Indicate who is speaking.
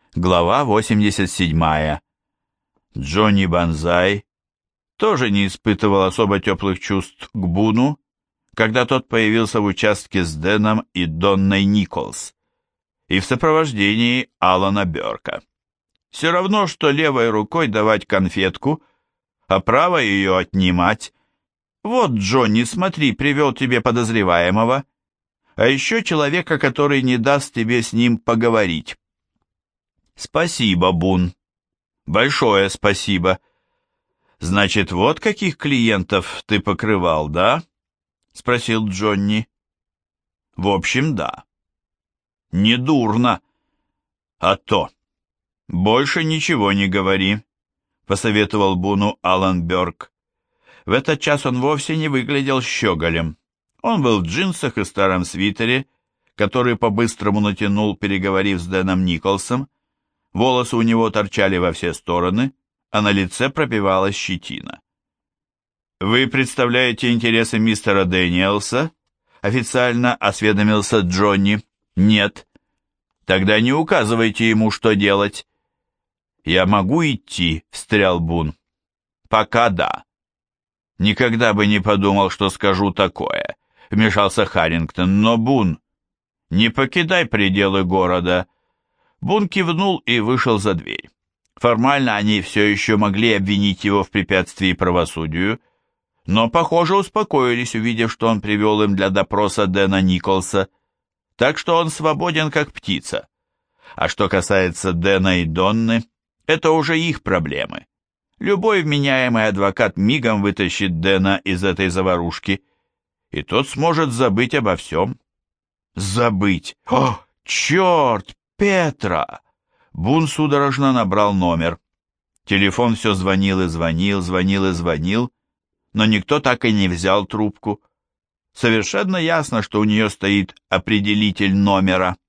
Speaker 1: Глава 87. Джонни Банзай тоже не испытывал особо теплых чувств к Буну, когда тот появился в участке с Дэном и Донной Николс, и в сопровождении Алана Бёрка. Все равно, что левой рукой давать конфетку, а правой ее отнимать. Вот, Джонни, смотри, привел тебе подозреваемого, а еще человека, который не даст тебе с ним поговорить. Спасибо, Бун. Большое спасибо. Значит, вот каких клиентов ты покрывал, да? Спросил Джонни. В общем, да. Недурно. А то. Больше ничего не говори, посоветовал Буну Алан Бёрк. В этот час он вовсе не выглядел щеголем. Он был в джинсах и старом свитере, который по-быстрому натянул, переговорив с Дэном Николсом. Волосы у него торчали во все стороны, а на лице пробивалась щетина. «Вы представляете интересы мистера Дэниелса?» — официально осведомился Джонни. «Нет». «Тогда не указывайте ему, что делать». «Я могу идти?» — встрял Бун. «Пока да». «Никогда бы не подумал, что скажу такое», — вмешался Харрингтон. «Но, Бун, не покидай пределы города». Бун кивнул и вышел за дверь. Формально они все еще могли обвинить его в препятствии правосудию, но, похоже, успокоились, увидев, что он привел им для допроса Дэна Николса, так что он свободен, как птица. А что касается Дэна и Донны, это уже их проблемы. Любой вменяемый адвокат мигом вытащит Дэна из этой заварушки, и тот сможет забыть обо всем. Забыть! О, черт! Петра! Бун судорожно набрал номер. Телефон все звонил и звонил, звонил и звонил, но никто так и не взял трубку. Совершенно ясно, что у нее стоит определитель номера.